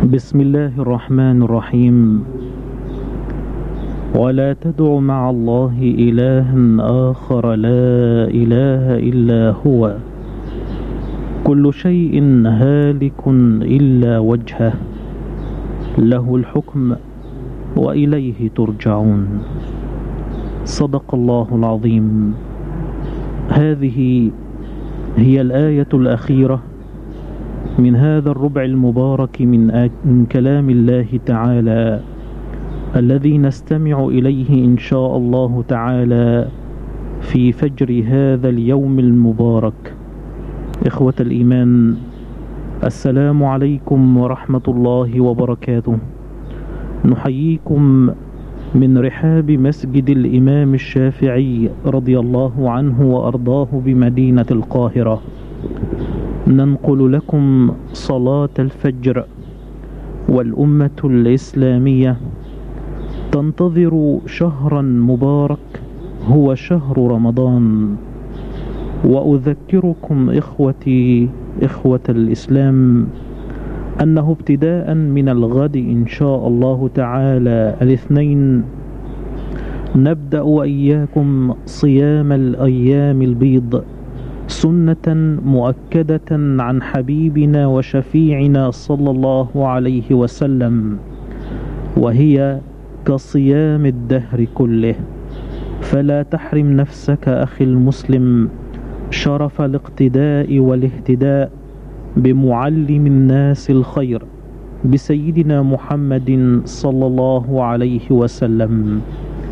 بسم الله الرحمن الرحيم. ولا تدع مع الله إلها آخر لا إله إلا هو كل شيء هالك إلا وجهه له الحكم وإليه ترجعون. صدق الله العظيم. هذه هي الآية الأخيرة من هذا الربع المبارك من كلام الله تعالى الذي نستمع إليه إن شاء الله تعالى في فجر هذا اليوم المبارك. إخوة الإيمان، السلام عليكم ورحمة الله وبركاته. نحييكم من رحاب مسجد الإمام الشافعي رضي الله عنه وأرضاه بمدينة القاهرة. ننقل لكم صلاة الفجر، والأمة الإسلامية تنتظر شهرا مبارك هو شهر رمضان. وأذكركم إخوتي إخوة الإسلام أنه ابتداء من الغد إن شاء الله تعالى الاثنين نبدأ وإياكم صيام الأيام البيض، سنة مؤكدة عن حبيبنا وشفيعنا صلى الله عليه وسلم، وهي كصيام الدهر كله. فلا تحرم نفسك أخي المسلم شرف الاقتداء والاهتداء بمعلم الناس الخير بسيدنا محمد صلى الله عليه وسلم.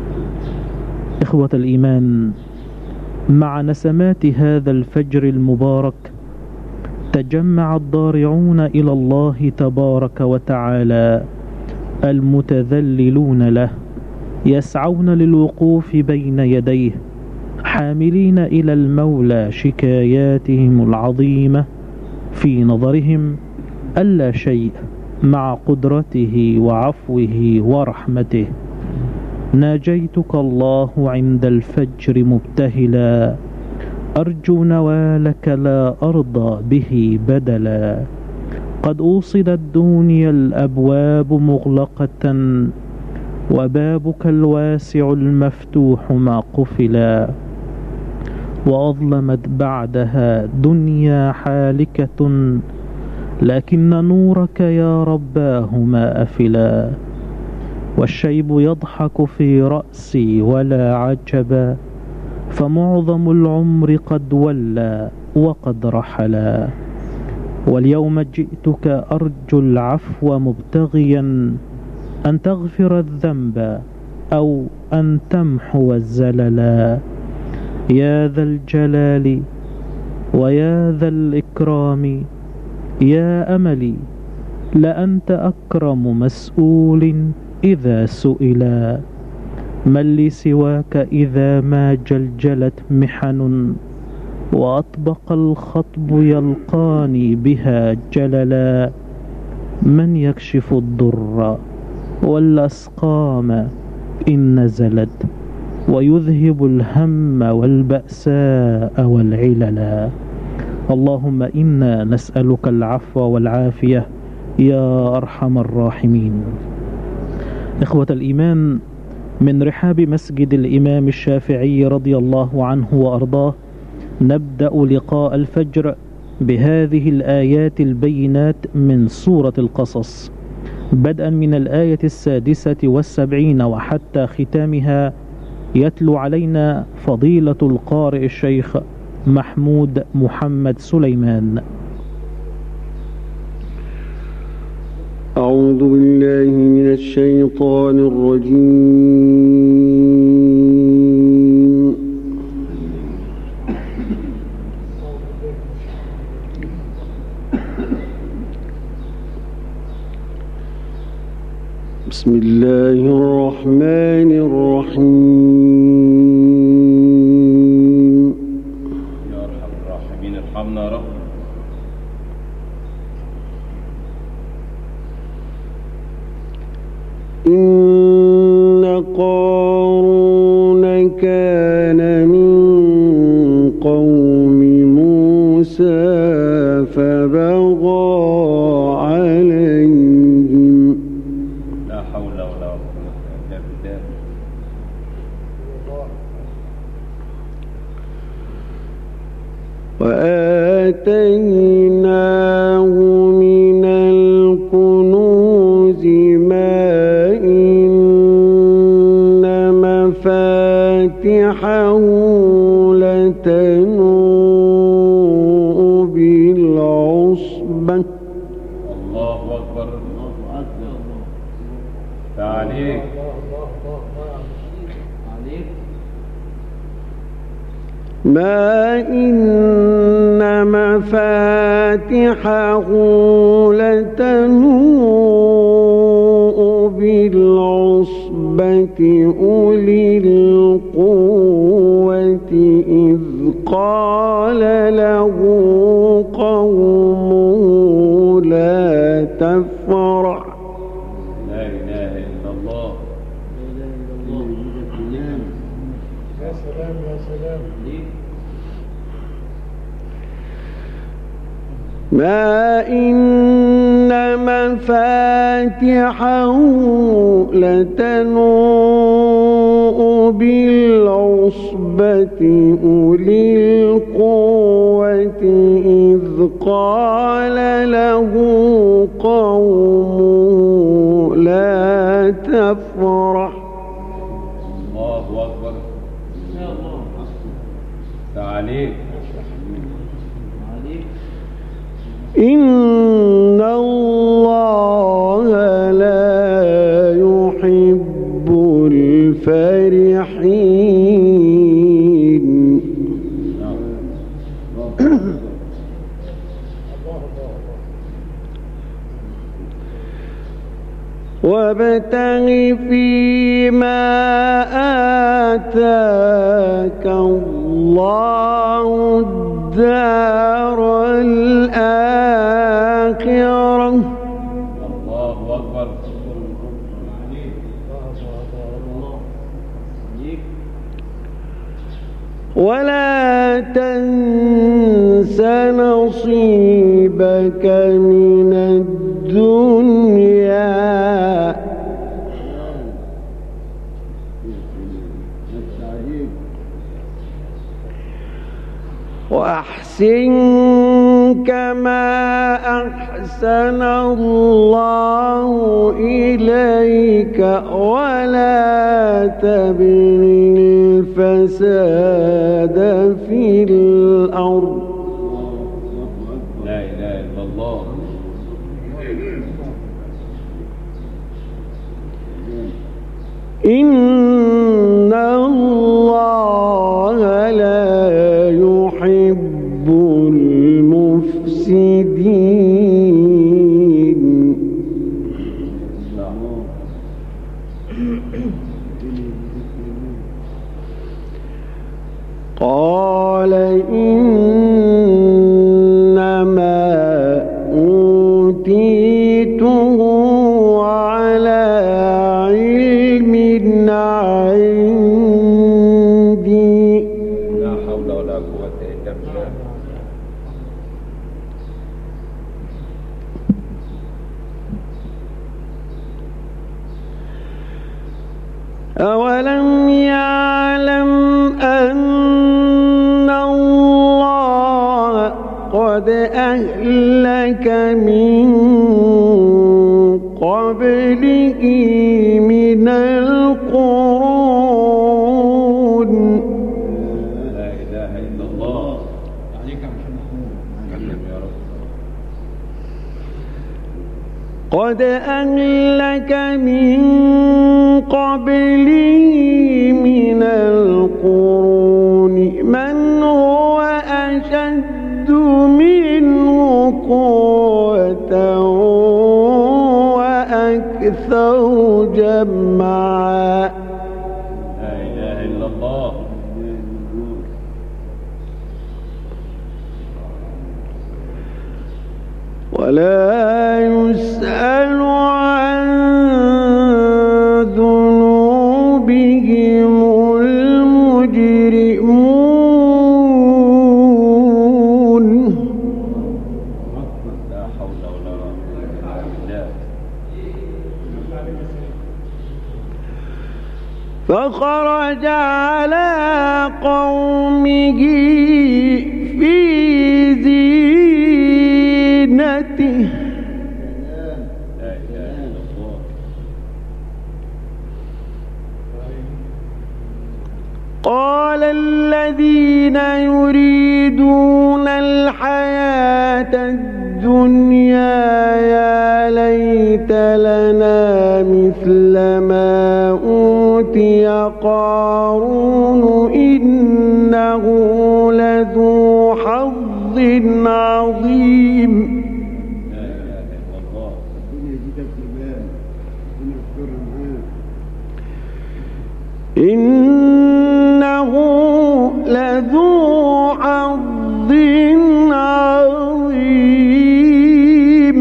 إخوة الإيمان، مع نسمات هذا الفجر المبارك تجمع الضارعون إلى الله تبارك وتعالى المتذللون له، يسعون للوقوف بين يديه حاملين إلى المولى شكاياتهم العظيمة في نظرهم ألا شيء مع قدرته وعفوه ورحمته. ناجيتك الله عند الفجر مبتهلا، أرجو نوالك لا أرضى به بدلا. قد أوصدت دوني الأبواب مغلقة، وبابك الواسع المفتوح ما قفلا. وأظلمت بعدها دنيا حالكة، لكن نورك يا رباه ما أفلا. والشيب يضحك في رأسي ولا عجبا، فمعظم العمر قد ولى وقد رحلا. واليوم جئتك أرجو العفو مبتغيا أن تغفر الذنب أو أن تمحو الزللا. يا ذا الجلال ويا ذا الإكرام يا أملي، لأنت أكرم مسؤول إذا سئلا. من لي سواك إذا ما جلجلت محن، وأطبق الخطب يلقاني بها جللا. من يكشف الضر والأسقام إن نزلت، ويذهب الهم والبأساء والعللا. اللهم إنا نسألك العفو والعافية يا أرحم الراحمين. إخوة الإيمان، من رحاب مسجد الإمام الشافعي رضي الله عنه وأرضاه نبدأ لقاء الفجر بهذه الآيات البينات من سورة القصص، بدءا من الآية 76 وحتى ختامها. يتلو علينا فضيلة القارئ الشيخ محمود محمد سليمان. أعوذ بالله من الشيطان الرجيم. بسم الله الرحمن الرحيم. يا أرحم الراحمين ارحمنا رب. إن قارون كان من قوم موسى فبغى عليهم وآتيناه من الكنوز ما إن مفاتحه لتنوء بالعصبة. الله أكبر. تعليق. ما إن مفاتحه لتنوء بالعصبة أولي القوة إذ قال له قومه لا تفرح. لا إله إلا الله. يا سلام يا سلام. ما إن مفاتحه لتنوء بالعصبة أولي القوة إذ قال له قومه لا تفرح. الله أكبر. تعليق. إن الله لا يحب الفرحين. وابتغ فيما آتاك الله الدار الآخرة. الله أكبر. ولا تنس نصيبك من الدنيا وأحسن كما أحسن الله إليك ولا تبغ الفساد في الأرض. لا إله إلا الله. إن الله لا يحب المفسدين. قال إنما أوتيته على علم عندي. لا حول ولا قوة إلا بالله. أولم يعلم أن الله قد أهلك من قبله من القرون. لا إله إلا الله. كلم يا رب. قد أهلك من قبله من القرون من هو أشد منه قوة وأكثر جمعا. لا إله إلا الله. ولا يسأل عن ذنوبهم المجرمون. لا حول ولا قوة إلا بالله. فخرج على قومه في زينته بيته لا إله إلا الله. قال الذين يريدون الحياة الدنيا يا ليت لنا مثل ما أوتي قارون إنه لذو حظ عظيم. لا إله إلا الله. إنه لذو حظ عظيم.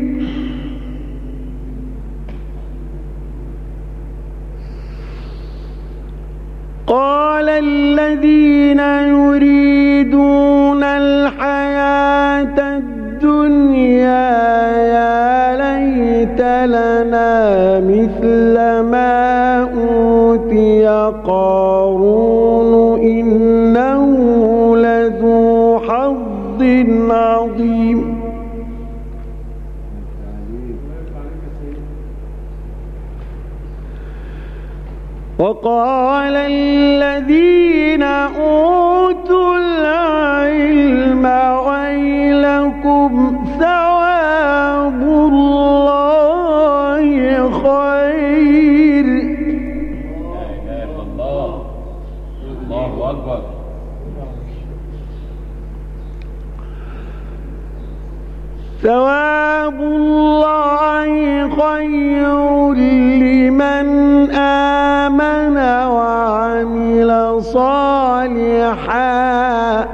قال الذين يريدون الحياة الدنيا يا ليت لنا مثل ما أوتي قارون إنه لذو حظ عظيم. وقال الذين أوتوا العلم ويلكم ثواب الله خير. لا إله إلا الله. الله أكبر. ثواب الله خير لمن آمن وعمل صالحا.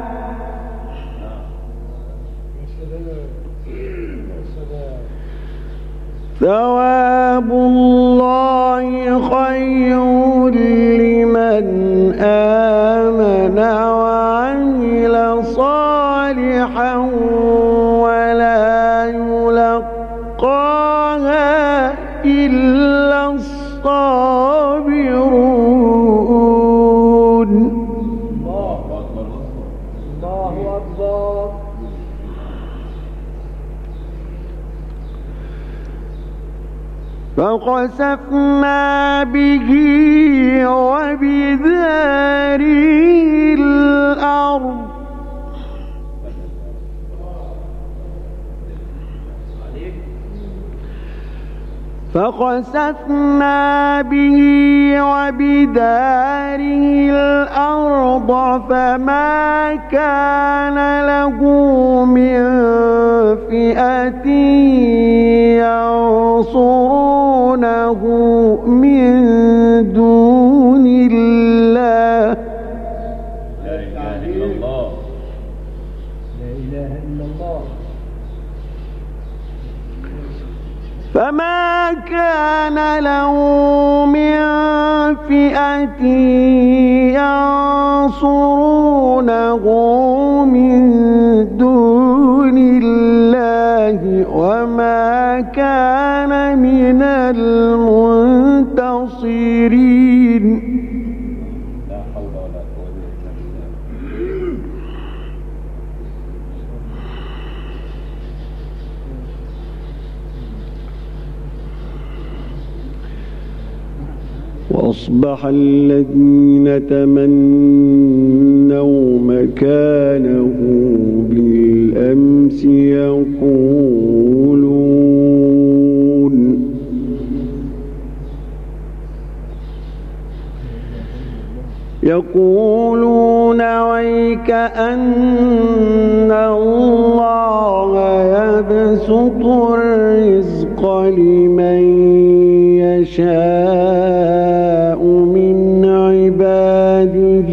ثواب الله خير لمن آمن وعمل صالحا ولا يلقاها إلا الصابرون. الله أكبر. الله أكبر. فخسفنا به وبداره الأرض فما كان له من فئة ينصرونه من دون الله. لا إله إلا الله. لا إله إلا الله. فما كان له من فئة ينصرونه من دون الله وما كان من المنتصرين. لا حول ولا قوة إلا بالله. وأصبح الذين تمنوا مكانه بالأمس يقولون ويك أن الله يبسط الرزق لمن يشاء من عباده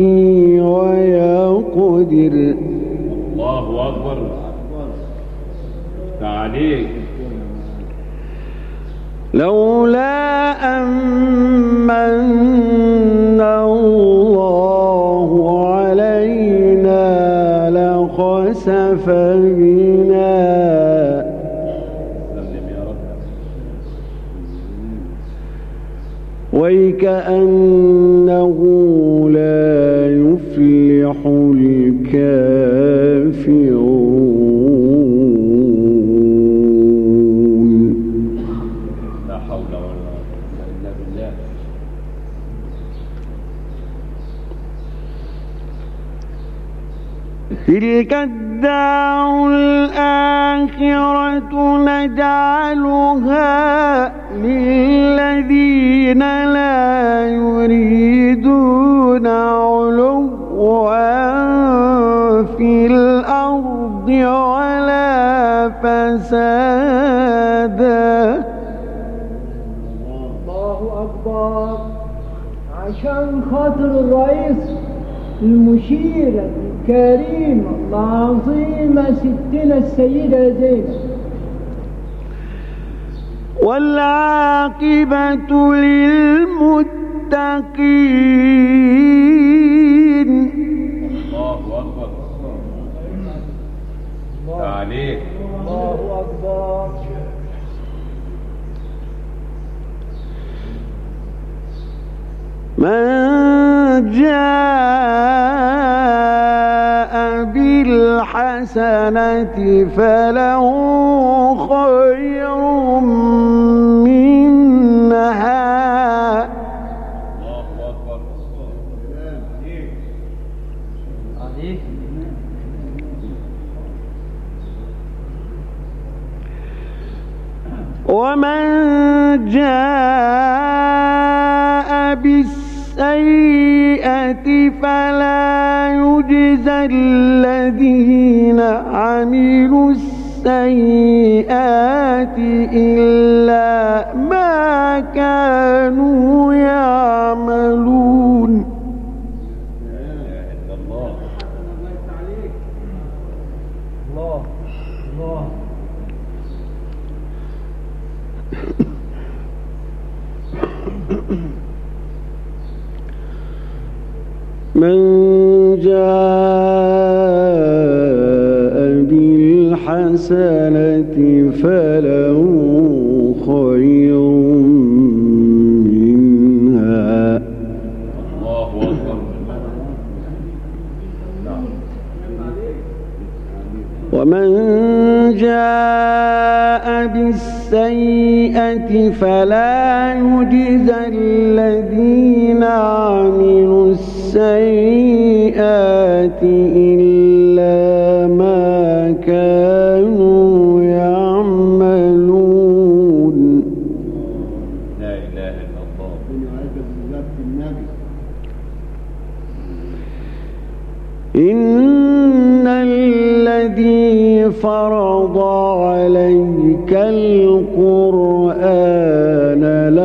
ويقدر. الله أكبر. تعاليك. لولا أمن الله علينا لخسف بنا سلم يا رب. ويكأنه لا يفلح الكافرون. تلك الدار الآخرة نجعلها للذين لا يريدون علوا في الأرض ولا فسادا. الله أكبر. عشان خاطر الرئيس المشير الكريم العظيمة ستنا السيدة زينب. والعاقبة للمتقين. الله أكبر. عليك. الله أكبر. من جاء بالحسنة فله خير منها. الله أكبر. عليك. ومن جاء بالسيئة فلا يجزى الذين عملوا السيئات إلا ما كانوا يعملون. الله الله. من جاء بالحسنة فله خير منها. الله أكبر. ومن جاء بالسيئة فلا يجزى الذين عملوا السيئات إلا ما كانوا يعملون. لا إله إلا الله. إن الذي فرض عليك القرآن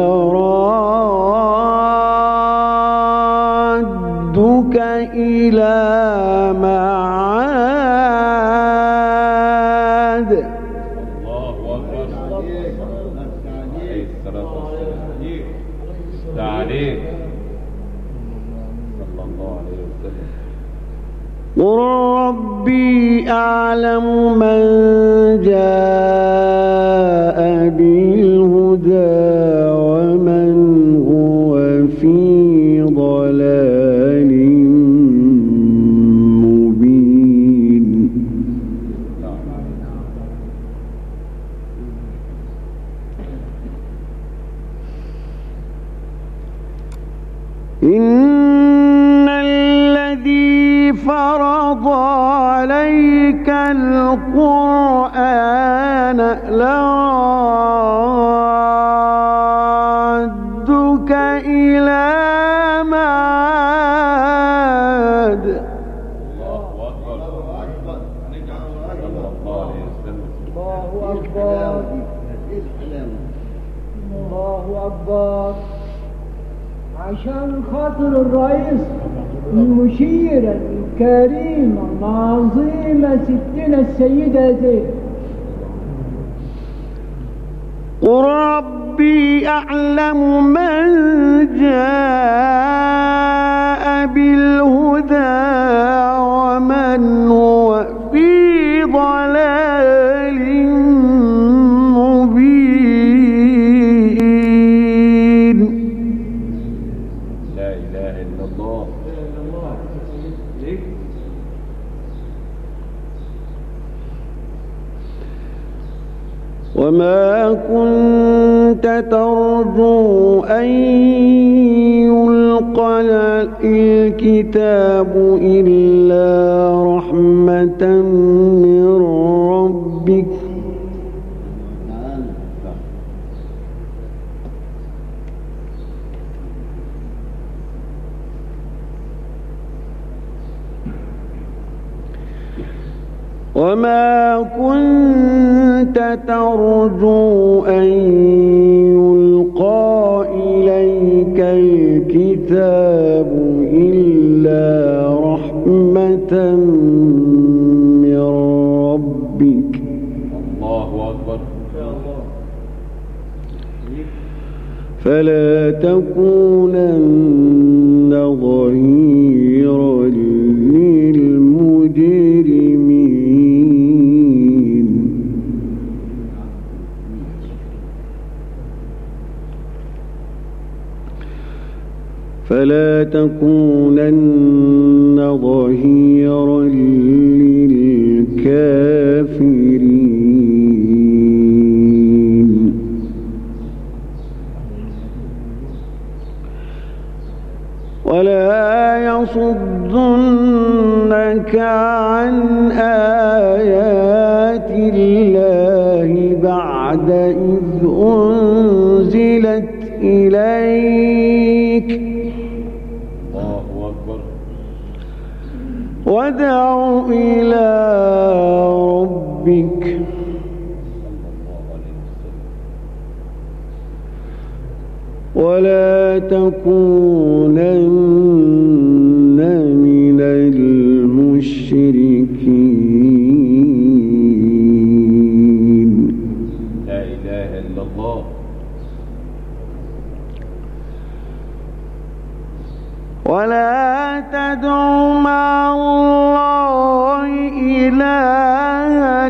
لرادك إلى معاد. الله أكبر. عليه الصلاة والسلام. عليك. صلى الله عليه وسلم. قل ربي أعلم من جاء بالهدى ومن هو في ضلال مبين. إن الذي فرض عليك القرآن لرادك إلى معاد. الله أكبر. صلى الله عليه وسلم. الله أكبر. الله أكبر. عشان خاطر الرئيس المشير الكريم العظيمة ستنا السيدة زينب. قل ربي أعلم من جاء بالهدى ومن هو في ضلال مبين. لا إله إلا الله. وما كنت ترجو أن الكتاب إلا رحمة من ربك وما كنت ترجو أن يلقى إليك الكتاب إلا رحمة من ربك الله أكبر. فلا تكونن ظهيرا للمجرمين فلا تكونن ظهيرا للكافرين ولا يصدنك عن آيات الله بعد إذ أنزلت إليك الله أكبر. وادع إلى ربك ولا تكونن من المشركين لا إله إلا الله. ولا تدع مع الله إلها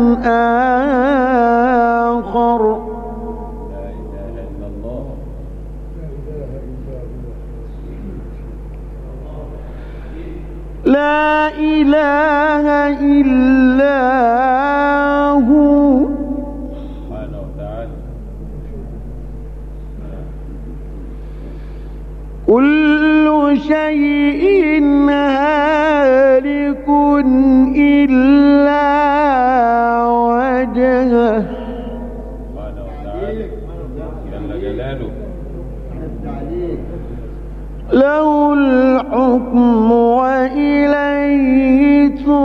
آخر لا إله إلا الله. لا إله إلا هو سبحانه وتعالى. كل شيء هالك إلا وجهه سبحانه وتعالى جل جلاله. له الحكم وإليه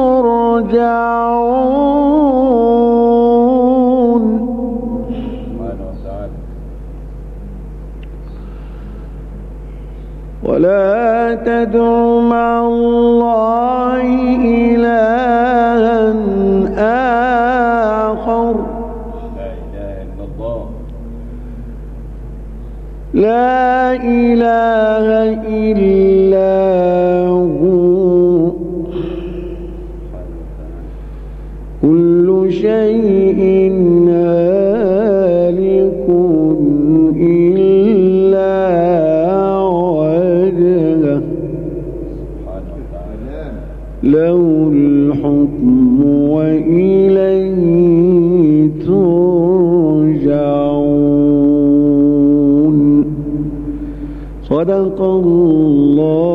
ترجعون سبحانه وتعالى. ولا تدع مع الله إلها آخر لا إله إلا الله. لا إله إلا هو كل شيء هالك إلا وجهه سبحانه وتعالى. له الحكم وإليه ترجعون صدق الله